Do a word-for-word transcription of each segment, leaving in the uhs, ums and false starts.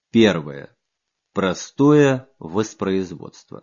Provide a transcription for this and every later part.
Первое. Простое воспроизводство.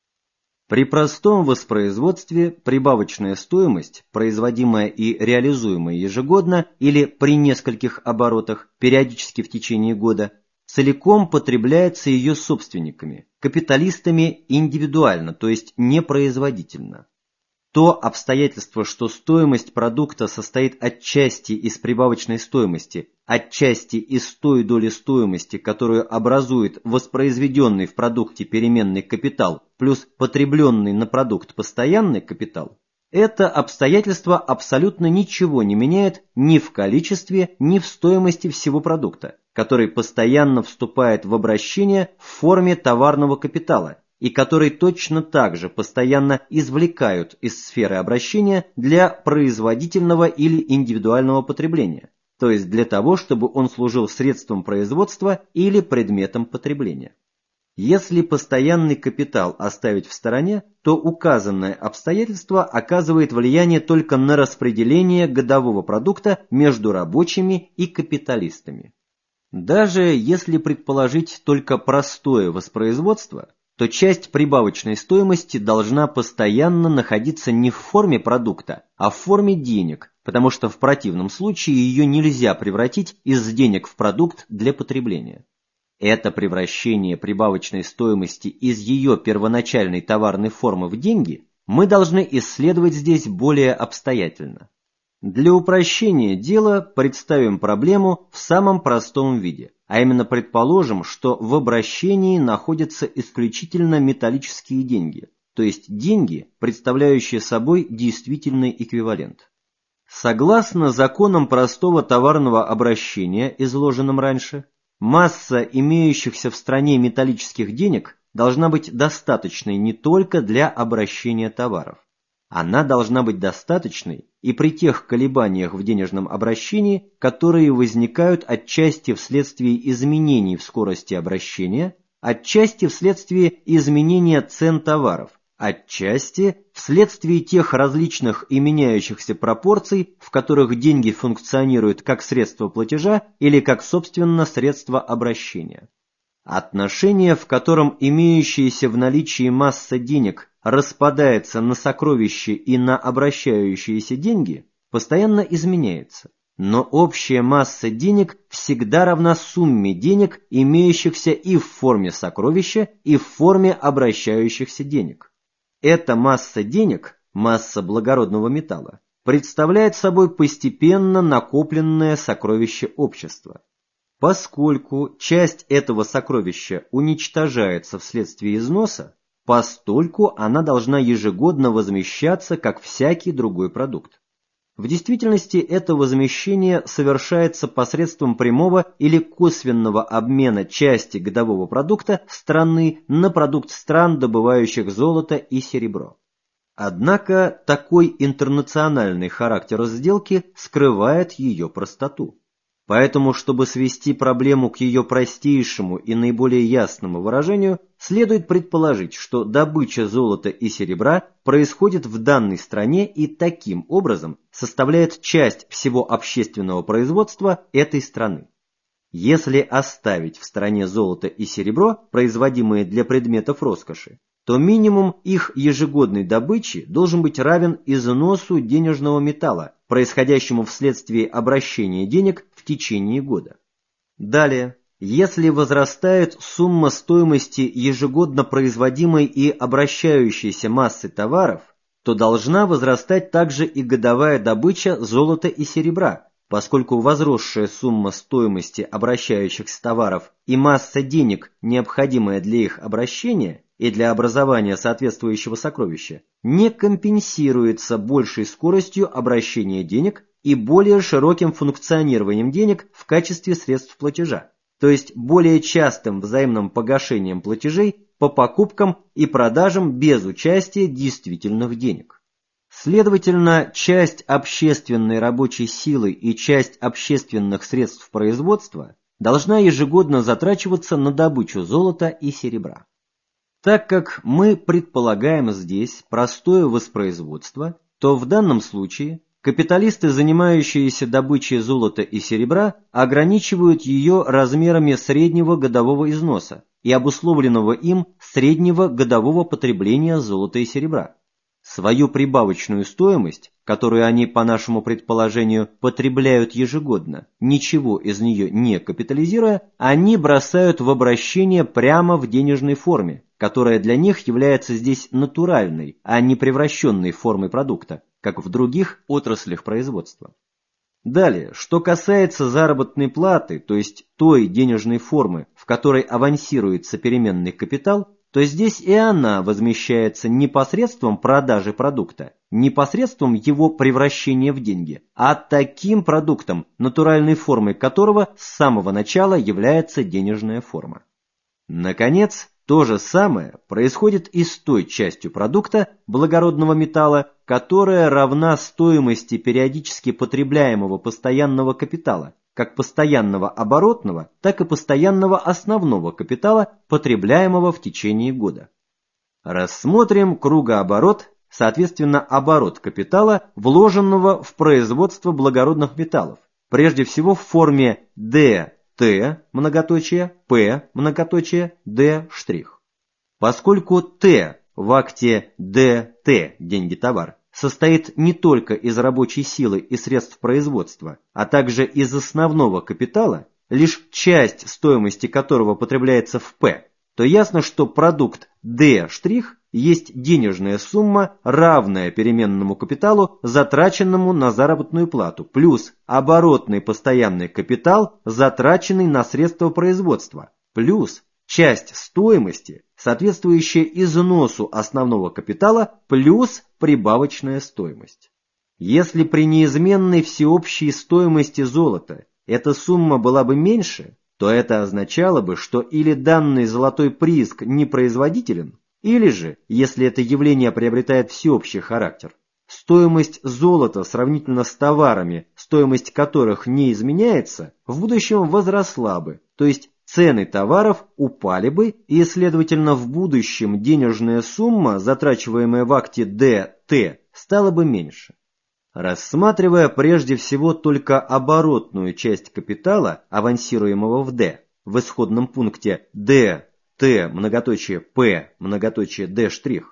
При простом воспроизводстве прибавочная стоимость, производимая и реализуемая ежегодно или при нескольких оборотах периодически в течение года, целиком потребляется ее собственниками, капиталистами индивидуально, то есть непроизводительно. То обстоятельство, что стоимость продукта состоит отчасти из прибавочной стоимости, отчасти из той доли стоимости, которую образует воспроизведенный в продукте переменный капитал плюс потребленный на продукт постоянный капитал, это обстоятельство абсолютно ничего не меняет ни в количестве, ни в стоимости всего продукта, который постоянно вступает в обращение в форме товарного капитала, и который точно так же постоянно извлекают из сферы обращения для производительного или индивидуального потребления, то есть для того, чтобы он служил средством производства или предметом потребления. Если постоянный капитал оставить в стороне, то указанное обстоятельство оказывает влияние только на распределение годового продукта между рабочими и капиталистами. Даже если предположить только простое воспроизводство, то часть прибавочной стоимости должна постоянно находиться не в форме продукта, а в форме денег, потому что в противном случае ее нельзя превратить из денег в продукт для потребления. Это превращение прибавочной стоимости из ее первоначальной товарной формы в деньги мы должны исследовать здесь более обстоятельно. Для упрощения дела представим проблему в самом простом виде, а именно предположим, что в обращении находятся исключительно металлические деньги, то есть деньги, представляющие собой действительный эквивалент. Согласно законам простого товарного обращения, изложенным раньше, масса имеющихся в стране металлических денег должна быть достаточной не только для обращения товаров. Она должна быть достаточной и при тех колебаниях в денежном обращении, которые возникают отчасти вследствие изменений в скорости обращения, отчасти вследствие изменения цен товаров, отчасти вследствие тех различных и меняющихся пропорций, в которых деньги функционируют как средство платежа или как собственно средство обращения. Отношение, в котором имеющаяся в наличии масса денег распадается на сокровища и на обращающиеся деньги, постоянно изменяется, но общая масса денег всегда равна сумме денег, имеющихся и в форме сокровища, и в форме обращающихся денег. Эта масса денег, масса благородного металла, представляет собой постепенно накопленное сокровище общества. Поскольку часть этого сокровища уничтожается вследствие износа, постольку она должна ежегодно возмещаться, как всякий другой продукт. В действительности это возмещение совершается посредством прямого или косвенного обмена части годового продукта страны на продукт стран, добывающих золото и серебро. Однако такой интернациональный характер сделки скрывает ее простоту. Поэтому, чтобы свести проблему к ее простейшему и наиболее ясному выражению, следует предположить, что добыча золота и серебра происходит в данной стране и таким образом составляет часть всего общественного производства этой страны. Если оставить в стране золото и серебро, производимые для предметов роскоши, то минимум их ежегодной добычи должен быть равен износу денежного металла, происходящему вследствие обращения денег в течение года. Далее, если возрастает сумма стоимости ежегодно производимой и обращающейся массы товаров, то должна возрастать также и годовая добыча золота и серебра, поскольку возросшая сумма стоимости обращающихся товаров и масса денег, необходимая для их обращения и для образования соответствующего сокровища, не компенсируется большей скоростью обращения денег и более широким функционированием денег в качестве средств платежа, то есть более частым взаимным погашением платежей по покупкам и продажам без участия действительных денег. Следовательно, часть общественной рабочей силы и часть общественных средств производства должна ежегодно затрачиваться на добычу золота и серебра. Так как мы предполагаем здесь простое воспроизводство, то в данном случае капиталисты, занимающиеся добычей золота и серебра, ограничивают ее размерами среднего годового износа и обусловленного им среднего годового потребления золота и серебра. Свою прибавочную стоимость, которую они, по нашему предположению, потребляют ежегодно, ничего из нее не капитализируя, они бросают в обращение прямо в денежной форме, которая для них является здесь натуральной, а не превращенной формой продукта, как в других отраслях производства. Далее, что касается заработной платы, то есть той денежной формы, в которой авансируется переменный капитал, то здесь и она возмещается не посредством продажи продукта, не посредством его превращения в деньги, а таким продуктом, натуральной формой которого с самого начала является денежная форма. Наконец, то же самое происходит и с той частью продукта благородного металла, которая равна стоимости периодически потребляемого постоянного капитала, как постоянного оборотного, так и постоянного основного капитала, потребляемого в течение года. Рассмотрим кругооборот, соответственно оборот капитала, вложенного в производство благородных металлов, прежде всего в форме д т, многоточие, п, многоточие, д'. Поскольку т в акте д т, деньги-товар, состоит не только из рабочей силы и средств производства, а также из основного капитала, лишь часть стоимости которого потребляется в П, то ясно, что продукт D' есть денежная сумма, равная переменному капиталу, затраченному на заработную плату, плюс оборотный постоянный капитал, затраченный на средства производства, плюс часть стоимости, соответствующая износу основного капитала, плюс прибавочная стоимость. Если при неизменной всеобщей стоимости золота эта сумма была бы меньше, то это означало бы, что или данный золотой прииск непроизводителен, или же, если это явление приобретает всеобщий характер, стоимость золота сравнительно с товарами, стоимость которых не изменяется, в будущем возросла бы, то есть цены товаров упали бы, и, следовательно, в будущем денежная сумма, затрачиваемая в акте д т, стала бы меньше. Рассматривая прежде всего только оборотную часть капитала, авансируемого в D, в исходном пункте д т, многоточие п, многоточие д',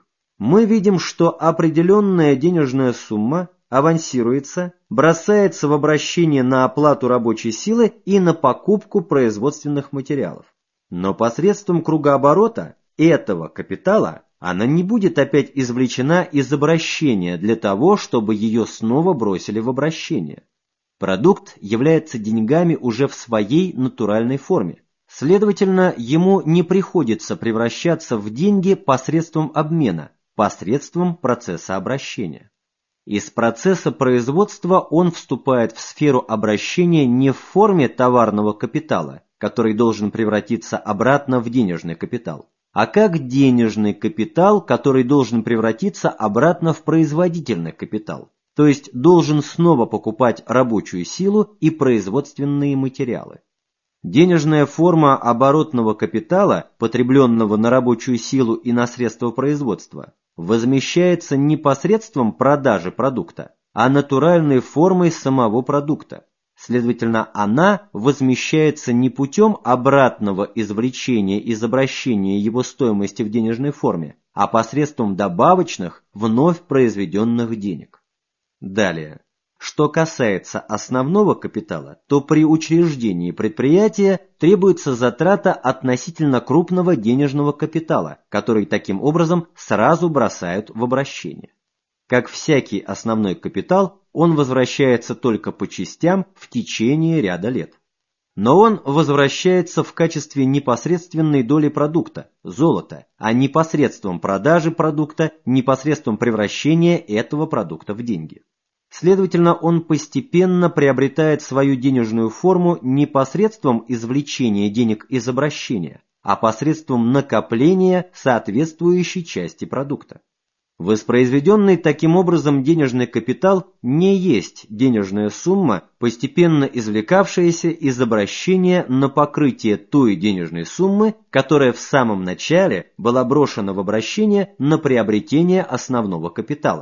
мы видим, что определенная денежная сумма авансируется, бросается в обращение на оплату рабочей силы и на покупку производственных материалов. Но посредством кругооборота этого капитала она не будет опять извлечена из обращения для того, чтобы ее снова бросили в обращение. Продукт является деньгами уже в своей натуральной форме. Следовательно, ему не приходится превращаться в деньги посредством обмена, посредством процесса обращения. Из процесса производства он вступает в сферу обращения не в форме товарного капитала, который должен превратиться обратно в денежный капитал, а как денежный капитал, который должен превратиться обратно в производительный капитал, то есть должен снова покупать рабочую силу и производственные материалы. Денежная форма оборотного капитала, потребленного на рабочую силу и на средства производства, возмещается не посредством продажи продукта, а натуральной формой самого продукта. Следовательно, она возмещается не путем обратного извлечения из обращения его стоимости в денежной форме, а посредством добавочных, вновь произведенных денег. Далее. Что касается основного капитала, то при учреждении предприятия требуется затрата относительно крупного денежного капитала, который таким образом сразу бросают в обращение. Как всякий основной капитал, он возвращается только по частям в течение ряда лет. Но он возвращается в качестве непосредственной доли продукта, золота, а не посредством продажи продукта, не посредством превращения этого продукта в деньги. Следовательно, он постепенно приобретает свою денежную форму не посредством извлечения денег из обращения, а посредством накопления соответствующей части продукта. Воспроизведенный таким образом денежный капитал не есть денежная сумма, постепенно извлекавшаяся из обращения на покрытие той денежной суммы, которая в самом начале была брошена в обращение на приобретение основного капитала.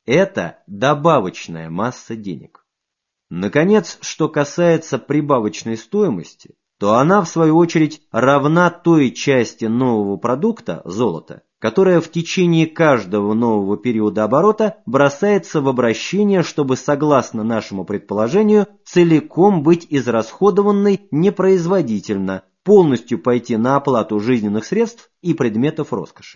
Это добавочная масса денег. Наконец, что касается прибавочной стоимости, то она, в свою очередь, равна той части нового продукта, золота, которая в течение каждого нового периода оборота бросается в обращение, чтобы, согласно нашему предположению, целиком быть израсходованной непроизводительно, полностью пойти на оплату жизненных средств и предметов роскоши.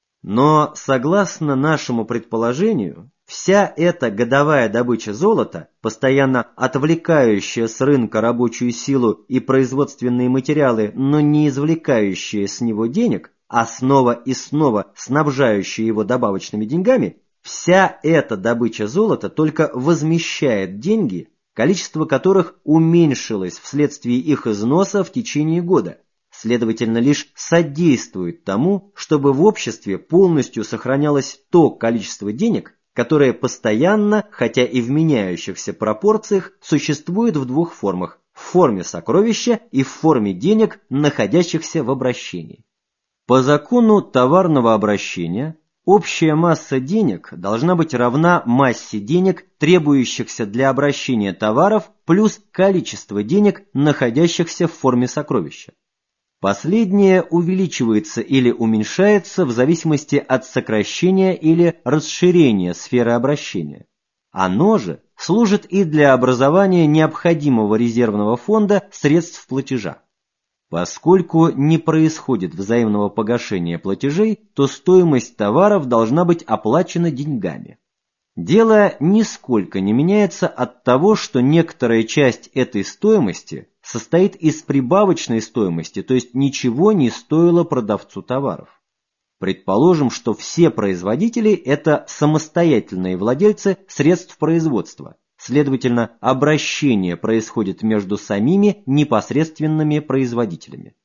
Но, согласно нашему предположению, вся эта годовая добыча золота, постоянно отвлекающая с рынка рабочую силу и производственные материалы, но не извлекающая с него денег, а снова и снова снабжающая его добавочными деньгами, вся эта добыча золота только возмещает деньги, количество которых уменьшилось вследствие их износа в течение года. Следовательно, лишь содействует тому, чтобы в обществе полностью сохранялось то количество денег, которое постоянно, хотя и в меняющихся пропорциях, существует в двух формах – в форме сокровища и в форме денег, находящихся в обращении. По закону товарного обращения, общая масса денег должна быть равна массе денег, требующихся для обращения товаров, плюс количество денег, находящихся в форме сокровища. Последнее увеличивается или уменьшается в зависимости от сокращения или расширения сферы обращения. Оно же служит и для образования необходимого резервного фонда средств платежа. Поскольку не происходит взаимного погашения платежей, то стоимость товаров должна быть оплачена деньгами. Дело нисколько не меняется от того, что некоторая часть этой стоимости состоит из прибавочной стоимости, то есть ничего не стоило продавцу товаров. Предположим, что все производители – это самостоятельные владельцы средств производства, следовательно, обращение происходит между самими непосредственными производителями.